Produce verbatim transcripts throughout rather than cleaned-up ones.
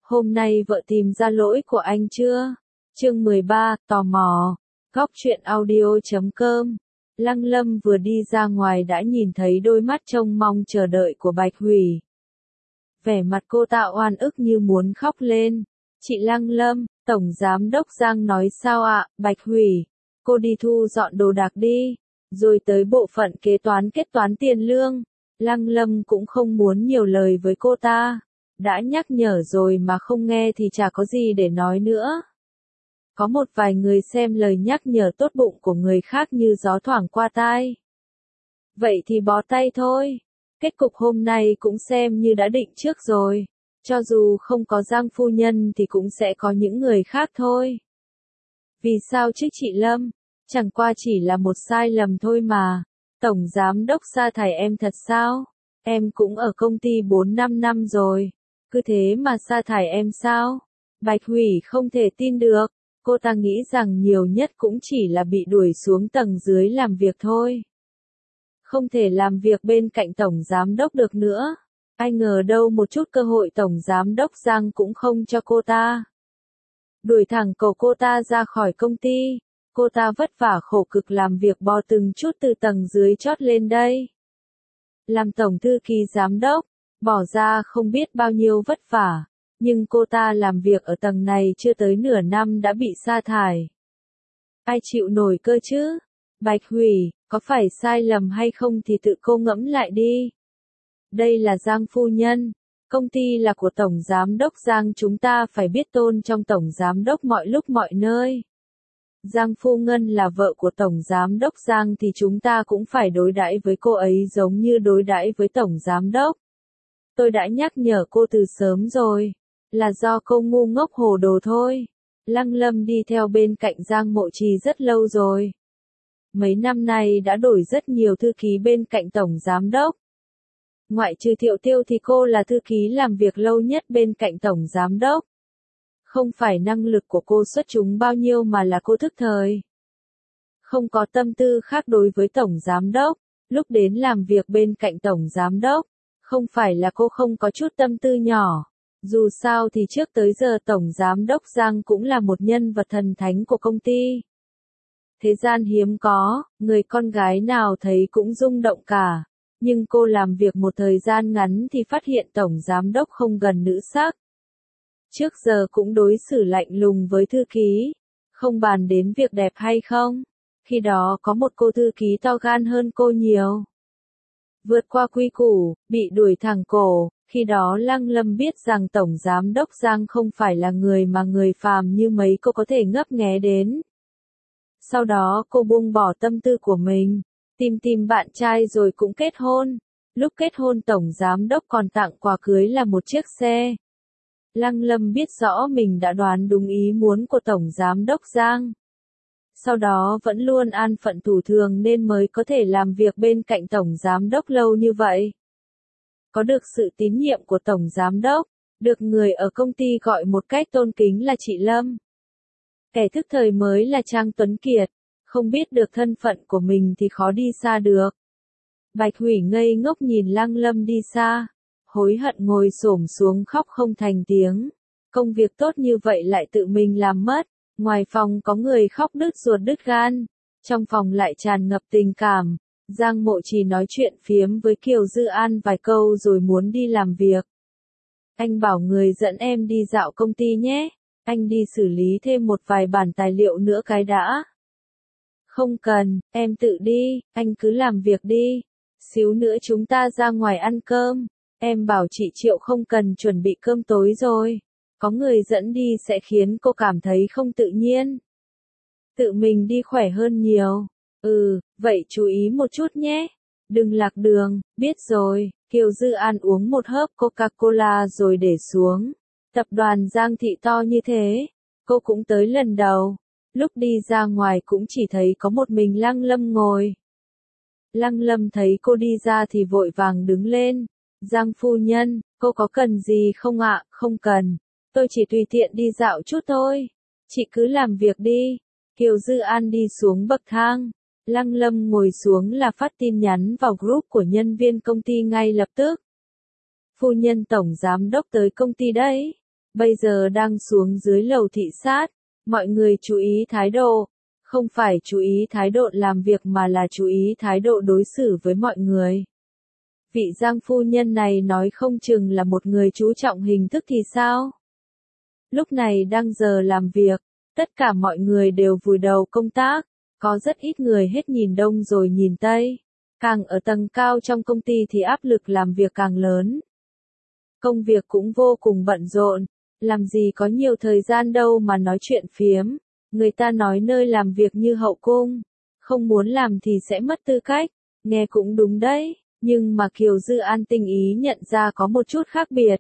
Hôm nay vợ tìm ra lỗi của anh chưa? Chương mười ba, tò mò. Góc truyện audio chấm com. Lăng Lâm vừa đi ra ngoài đã nhìn thấy đôi mắt trông mong chờ đợi của Bạch Hủy. Vẻ mặt cô ta oan ức như muốn khóc lên. Chị Lăng Lâm, Tổng Giám đốc Giang nói sao ạ? Bạch Hủy, cô đi thu dọn đồ đạc đi, rồi tới bộ phận kế toán kết toán tiền lương. Lăng Lâm cũng không muốn nhiều lời với cô ta. Đã nhắc nhở rồi mà không nghe thì chả có gì để nói nữa. Có một vài người xem lời nhắc nhở tốt bụng của người khác như gió thoảng qua tai. Vậy thì bó tay thôi. Kết cục hôm nay cũng xem như đã định trước rồi. Cho dù không có Giang phu nhân thì cũng sẽ có những người khác thôi. Vì sao chứ chị Lâm? Chẳng qua chỉ là một sai lầm thôi mà. Tổng Giám đốc sa thải em thật sao? Em cũng ở công ty bốn năm năm rồi. Cứ thế mà sa thải em sao? Bạch Hủy không thể tin được. Cô ta nghĩ rằng nhiều nhất cũng chỉ là bị đuổi xuống tầng dưới làm việc thôi. Không thể làm việc bên cạnh Tổng Giám đốc được nữa. Ai ngờ đâu một chút cơ hội Tổng Giám đốc Giang cũng không cho cô ta. Đuổi thẳng cầu cô ta ra khỏi công ty. Cô ta vất vả khổ cực làm việc bò từng chút từ tầng dưới chót lên đây. Làm tổng thư ký giám đốc, bỏ ra không biết bao nhiêu vất vả. Nhưng cô ta làm việc ở tầng này chưa tới nửa năm đã bị sa thải. Ai chịu nổi cơ chứ? Bạch Hủy, có phải sai lầm hay không thì tự cô ngẫm lại đi. Đây là Giang phu nhân. Công ty là của Tổng Giám đốc Giang, chúng ta phải biết tôn trong Tổng Giám đốc mọi lúc mọi nơi. Giang Phu Ngân là vợ của Tổng Giám đốc Giang thì chúng ta cũng phải đối đãi với cô ấy giống như đối đãi với Tổng Giám đốc. Tôi đã nhắc nhở cô từ sớm rồi. Là do cô ngu ngốc hồ đồ thôi. Lăng Lâm đi theo bên cạnh Giang Mộ Trì rất lâu rồi. Mấy năm nay đã đổi rất nhiều thư ký bên cạnh Tổng Giám đốc. Ngoại trừ Thiệu Tiêu thì cô là thư ký làm việc lâu nhất bên cạnh Tổng Giám đốc. Không phải năng lực của cô xuất chúng bao nhiêu mà là cô thức thời. Không có tâm tư khác đối với Tổng Giám đốc. Lúc đến làm việc bên cạnh Tổng Giám đốc, không phải là cô không có chút tâm tư nhỏ. Dù sao thì trước tới giờ Tổng Giám đốc Giang cũng là một nhân vật thần thánh của công ty. Thế gian hiếm có, người con gái nào thấy cũng rung động cả. Nhưng cô làm việc một thời gian ngắn thì phát hiện Tổng Giám đốc không gần nữ sắc. Trước giờ cũng đối xử lạnh lùng với thư ký. Không bàn đến việc đẹp hay không. Khi đó có một cô thư ký to gan hơn cô nhiều. Vượt qua quy củ, bị đuổi thẳng cổ. Khi đó Lăng Lâm biết rằng Tổng Giám đốc Giang không phải là người mà người phàm như mấy cô có thể ngấp nghé đến. Sau đó cô buông bỏ tâm tư của mình, tìm tìm bạn trai rồi cũng kết hôn. Lúc kết hôn Tổng Giám đốc còn tặng quà cưới là một chiếc xe. Lăng Lâm biết rõ mình đã đoán đúng ý muốn của Tổng Giám đốc Giang. Sau đó vẫn luôn an phận thủ thường nên mới có thể làm việc bên cạnh Tổng Giám đốc lâu như vậy. Có được sự tín nhiệm của Tổng Giám đốc, được người ở công ty gọi một cách tôn kính là chị Lâm. Kẻ thức thời mới là Trang Tuấn Kiệt, không biết được thân phận của mình thì khó đi xa được. Bạch Hủy ngây ngốc nhìn Lăng Lâm đi xa, hối hận ngồi xổm xuống khóc không thành tiếng. Công việc tốt như vậy lại tự mình làm mất, ngoài phòng có người khóc đứt ruột đứt gan, trong phòng lại tràn ngập tình cảm. Giang Mộ Trì nói chuyện phiếm với Kiều Dư An vài câu rồi muốn đi làm việc. Anh bảo người dẫn em đi dạo công ty nhé, anh đi xử lý thêm một vài bản tài liệu nữa cái đã. Không cần, em tự đi, anh cứ làm việc đi. Xíu nữa chúng ta ra ngoài ăn cơm. Em bảo chị Triệu không cần chuẩn bị cơm tối rồi. Có người dẫn đi sẽ khiến cô cảm thấy không tự nhiên. Tự mình đi khỏe hơn nhiều. Ừ, vậy chú ý một chút nhé. Đừng lạc đường, biết rồi. Kiều Dư An uống một hớp Coca-Cola rồi để xuống. Tập đoàn Giang Thị to như thế. Cô cũng tới lần đầu. Lúc đi ra ngoài cũng chỉ thấy có một mình Lăng Lâm ngồi. Lăng Lâm thấy cô đi ra thì vội vàng đứng lên. Giang phu nhân, cô có cần gì không ạ? Không cần. Tôi chỉ tùy tiện đi dạo chút thôi. Chị cứ làm việc đi. Kiều Dư An đi xuống bậc thang. Lăng Lâm ngồi xuống là phát tin nhắn vào group của nhân viên công ty ngay lập tức. Phu nhân Tổng Giám đốc tới công ty đấy. Bây giờ đang xuống dưới lầu thị sát, mọi người chú ý thái độ, không phải chú ý thái độ làm việc mà là chú ý thái độ đối xử với mọi người. Vị Giang phu nhân này nói không chừng là một người chú trọng hình thức thì sao? Lúc này đang giờ làm việc, tất cả mọi người đều vùi đầu công tác, có rất ít người hết nhìn đông rồi nhìn tây. Càng ở tầng cao trong công ty thì áp lực làm việc càng lớn. Công việc cũng vô cùng bận rộn, làm gì có nhiều thời gian đâu mà nói chuyện phiếm. Người ta nói nơi làm việc như hậu cung, không muốn làm thì sẽ mất tư cách, nghe cũng đúng đấy, nhưng mà Kiều Dư An tinh ý nhận ra có một chút khác biệt.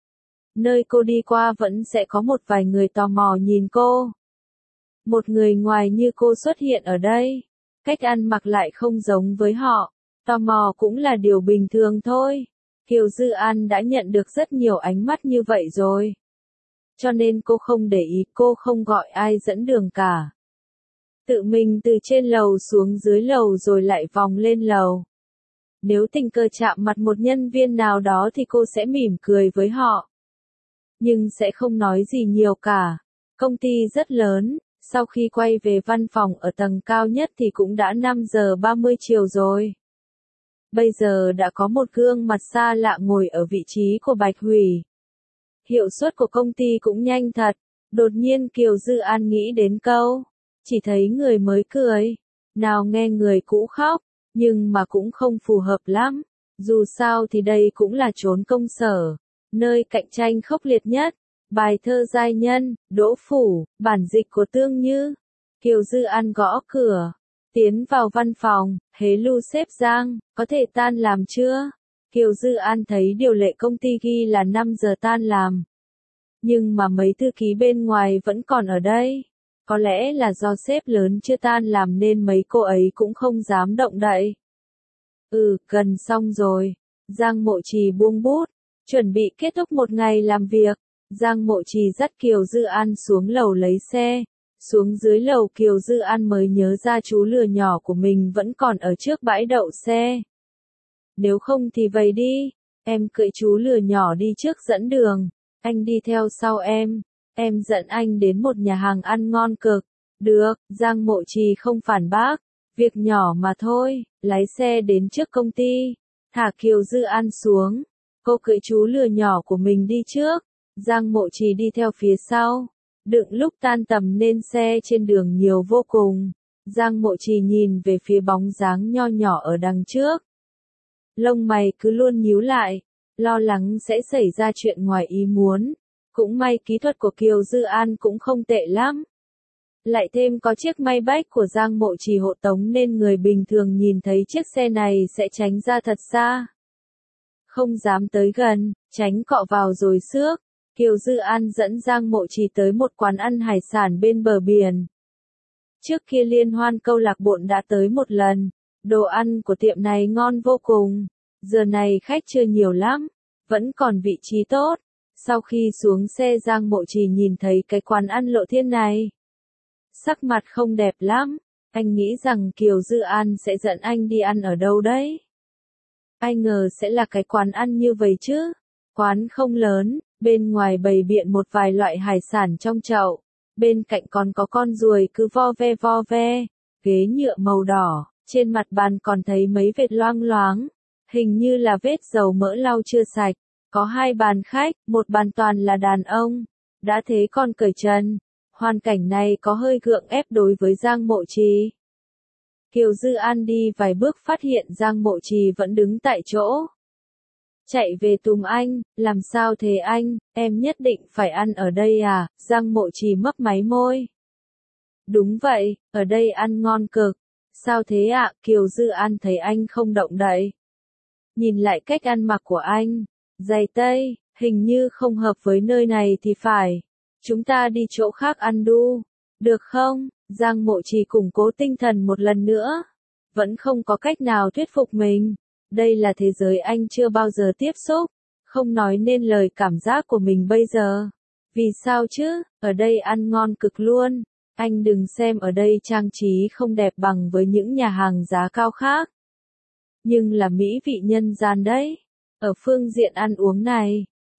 Nơi cô đi qua vẫn sẽ có một vài người tò mò nhìn cô. Một người ngoài như cô xuất hiện ở đây, cách ăn mặc lại không giống với họ, tò mò cũng là điều bình thường thôi. Kiều Dư An đã nhận được rất nhiều ánh mắt như vậy rồi. Cho nên cô không để ý, cô không gọi ai dẫn đường cả. Tự mình từ trên lầu xuống dưới lầu rồi lại vòng lên lầu. Nếu tình cờ chạm mặt một nhân viên nào đó thì cô sẽ mỉm cười với họ. Nhưng sẽ không nói gì nhiều cả. Công ty rất lớn, sau khi quay về văn phòng ở tầng cao nhất thì cũng đã năm giờ ba mươi chiều rồi. Bây giờ đã có một gương mặt xa lạ ngồi ở vị trí của Bạch Hủy. Hiệu suất của công ty cũng nhanh thật. Đột nhiên Kiều Dư An nghĩ đến câu, chỉ thấy người mới cười, nào nghe người cũ khóc, nhưng mà cũng không phù hợp lắm. Dù sao thì đây cũng là chốn công sở, nơi cạnh tranh khốc liệt nhất. Bài thơ giai nhân, Đỗ Phủ, bản dịch của Tương Như. Kiều Dư An gõ cửa, tiến vào văn phòng, hế lu sếp Giang, có thể tan làm chưa? Kiều Dư An thấy điều lệ công ty ghi là năm giờ tan làm. Nhưng mà mấy thư ký bên ngoài vẫn còn ở đây. Có lẽ là do sếp lớn chưa tan làm nên mấy cô ấy cũng không dám động đậy. Ừ, gần xong rồi. Giang Mộ Trì buông bút, chuẩn bị kết thúc một ngày làm việc. Giang Mộ Trì dắt Kiều Dư An xuống lầu lấy xe. Xuống dưới lầu Kiều Dư An mới nhớ ra chú lừa nhỏ của mình vẫn còn ở trước bãi đậu xe. Nếu không thì vậy đi, em cưỡi chú lừa nhỏ đi trước dẫn đường, anh đi theo sau em, em dẫn anh đến một nhà hàng ăn ngon cực. Được, Giang Mộ Trì không phản bác, việc nhỏ mà thôi, lái xe đến trước công ty, thả Kiều Dư An xuống, cô cưỡi chú lừa nhỏ của mình đi trước, Giang Mộ Trì đi theo phía sau. Đựng lúc tan tầm nên xe trên đường nhiều vô cùng. Giang Mộ Trì nhìn về phía bóng dáng nho nhỏ ở đằng trước. Lông mày cứ luôn nhíu lại, lo lắng sẽ xảy ra chuyện ngoài ý muốn. Cũng may kỹ thuật của Kiều Dư An cũng không tệ lắm. Lại thêm có chiếc Maybach của Giang Mộ Trì hộ tống nên người bình thường nhìn thấy chiếc xe này sẽ tránh ra thật xa. Không dám tới gần, tránh cọ vào rồi xước. Kiều Dư An dẫn Giang Mộ Trì tới một quán ăn hải sản bên bờ biển. Trước kia liên hoan câu lạc bộ đã tới một lần, đồ ăn của tiệm này ngon vô cùng. Giờ này khách chưa nhiều lắm, vẫn còn vị trí tốt. Sau khi xuống xe Giang Mộ Trì nhìn thấy cái quán ăn lộ thiên này. Sắc mặt không đẹp lắm, anh nghĩ rằng Kiều Dư An sẽ dẫn anh đi ăn ở đâu đấy. Ai ngờ sẽ là cái quán ăn như vậy chứ. Quán không lớn. Bên ngoài bày biện một vài loại hải sản trong chậu, bên cạnh còn có con ruồi cứ vo ve vo ve, ghế nhựa màu đỏ, trên mặt bàn còn thấy mấy vệt loang loáng, hình như là vết dầu mỡ lau chưa sạch, có hai bàn khách, một bàn toàn là đàn ông, đã thế còn cởi trần, hoàn cảnh này có hơi gượng ép đối với Giang Mộ Trì. Kiều Dư An đi vài bước phát hiện Giang Mộ Trì vẫn đứng tại chỗ. Chạy về tùm anh, làm sao thế anh, em nhất định phải ăn ở đây à, Giang Mộ Trì mấp máy môi. Đúng vậy, ở đây ăn ngon cực. Sao thế ạ, Kiều Dư An thấy anh không động đậy. Nhìn lại cách ăn mặc của anh, giày tây, hình như không hợp với nơi này thì phải. Chúng ta đi chỗ khác ăn đu, được không? Giang Mộ Trì củng cố tinh thần một lần nữa. Vẫn không có cách nào thuyết phục mình. Đây là thế giới anh chưa bao giờ tiếp xúc, không nói nên lời cảm giác của mình bây giờ. Vì sao chứ, ở đây ăn ngon cực luôn, anh đừng xem ở đây trang trí không đẹp bằng với những nhà hàng giá cao khác. Nhưng là mỹ vị nhân gian đấy, ở phương diện ăn uống này,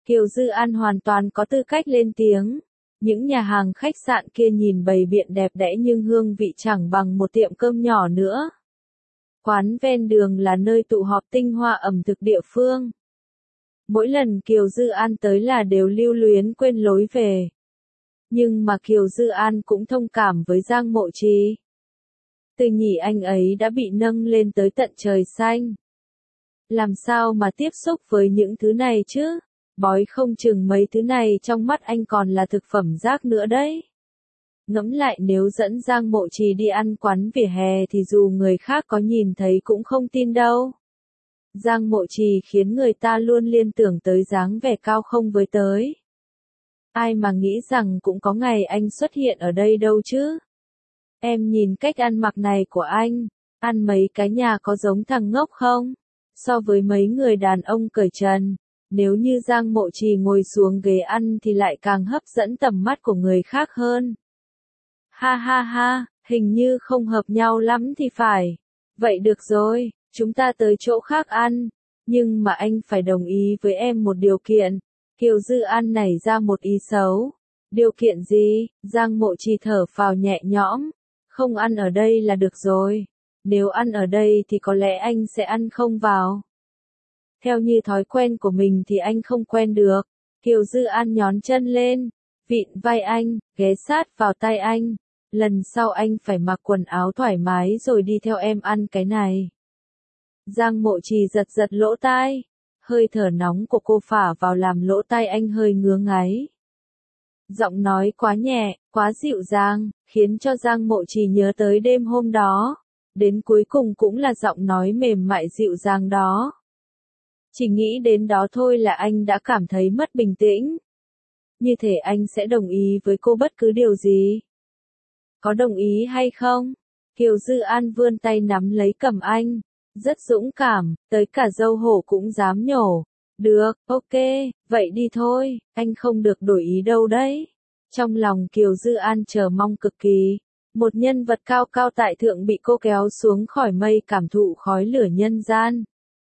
Kiều Dư An hoàn toàn có tư cách lên tiếng. Những nhà hàng khách sạn kia nhìn bày biện đẹp đẽ nhưng hương vị chẳng bằng một tiệm cơm nhỏ nữa. Quán ven đường là nơi tụ họp tinh hoa ẩm thực địa phương. Mỗi lần Kiều Dư An tới là đều lưu luyến quên lối về. Nhưng mà Kiều Dư An cũng thông cảm với Giang Mộ Trì. Từ nhỉ anh ấy đã bị nâng lên tới tận trời xanh. Làm sao mà tiếp xúc với những thứ này chứ? Bói không chừng mấy thứ này trong mắt anh còn là thực phẩm rác nữa đấy. Ngẫm lại nếu dẫn Giang Mộ Trì đi ăn quán vỉa hè thì dù người khác có nhìn thấy cũng không tin đâu. Giang Mộ Trì khiến người ta luôn liên tưởng tới dáng vẻ cao không với tới. Ai mà nghĩ rằng cũng có ngày anh xuất hiện ở đây đâu chứ. Em nhìn cách ăn mặc này của anh, ăn mấy cái nhà có giống thằng ngốc không? So với mấy người đàn ông cởi trần, nếu như Giang Mộ Trì ngồi xuống ghế ăn thì lại càng hấp dẫn tầm mắt của người khác hơn. Ha ha ha, hình như không hợp nhau lắm thì phải. Vậy được rồi, chúng ta tới chỗ khác ăn. Nhưng mà anh phải đồng ý với em một điều kiện. Kiều Dư An nảy ra một ý xấu. Điều kiện gì? Giang Mộ Trì thở phào nhẹ nhõm. Không ăn ở đây là được rồi. Nếu ăn ở đây thì có lẽ anh sẽ ăn không vào. Theo như thói quen của mình thì anh không quen được. Kiều Dư An nhón chân lên, vịn vai anh, ghé sát vào tay anh. Lần sau anh phải mặc quần áo thoải mái rồi đi theo em ăn cái này. Giang Mộ Trì giật giật lỗ tai. Hơi thở nóng của cô phả vào làm lỗ tai anh hơi ngứa ngáy. Giọng nói quá nhẹ, quá dịu dàng, khiến cho Giang Mộ Trì nhớ tới đêm hôm đó. Đến cuối cùng cũng là giọng nói mềm mại dịu dàng đó. Chỉ nghĩ đến đó thôi là anh đã cảm thấy mất bình tĩnh. Như thể anh sẽ đồng ý với cô bất cứ điều gì. Có đồng ý hay không? Kiều Dư An vươn tay nắm lấy cầm anh. Rất dũng cảm, tới cả dâu hổ cũng dám nhổ. Được, ok, vậy đi thôi, anh không được đổi ý đâu đấy. Trong lòng Kiều Dư An chờ mong cực kỳ. Một nhân vật cao cao tại thượng bị cô kéo xuống khỏi mây cảm thụ khói lửa nhân gian.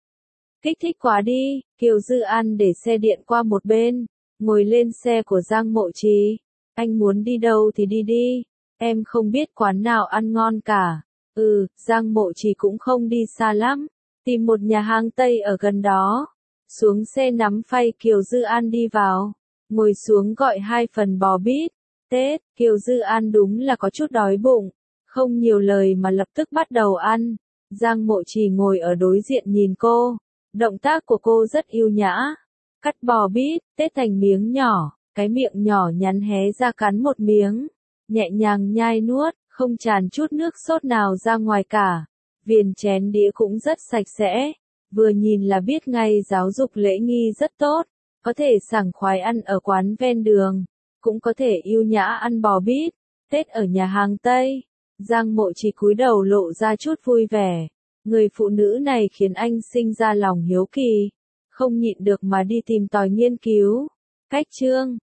Kích thích quá đi, Kiều Dư An để xe điện qua một bên, ngồi lên xe của Giang Mộ Trì. Anh muốn đi đâu thì đi đi, em không biết quán nào ăn ngon cả. Ừ, Giang Mộ Trì cũng không đi xa lắm, tìm một nhà hàng Tây ở gần đó. Xuống xe nắm phay Kiều Dư An đi vào, ngồi xuống gọi hai phần bò bít. Tết, Kiều Dư An đúng là có chút đói bụng, không nhiều lời mà lập tức bắt đầu ăn. Giang Mộ Trì ngồi ở đối diện nhìn cô, động tác của cô rất yêu nhã. Cắt bò bít, tết thành miếng nhỏ, cái miệng nhỏ nhắn hé ra cắn một miếng, nhẹ nhàng nhai nuốt, không tràn chút nước sốt nào ra ngoài cả. Viền chén đĩa cũng rất sạch sẽ, vừa nhìn là biết ngay giáo dục lễ nghi rất tốt, có thể sảng khoái ăn ở quán ven đường. Cũng có thể yêu nhã ăn bò bít, Tết ở nhà hàng Tây. Giang Mộ Trì cúi đầu lộ ra chút vui vẻ. Người phụ nữ này khiến anh sinh ra lòng hiếu kỳ. Không nhịn được mà đi tìm tòi nghiên cứu. Cách chương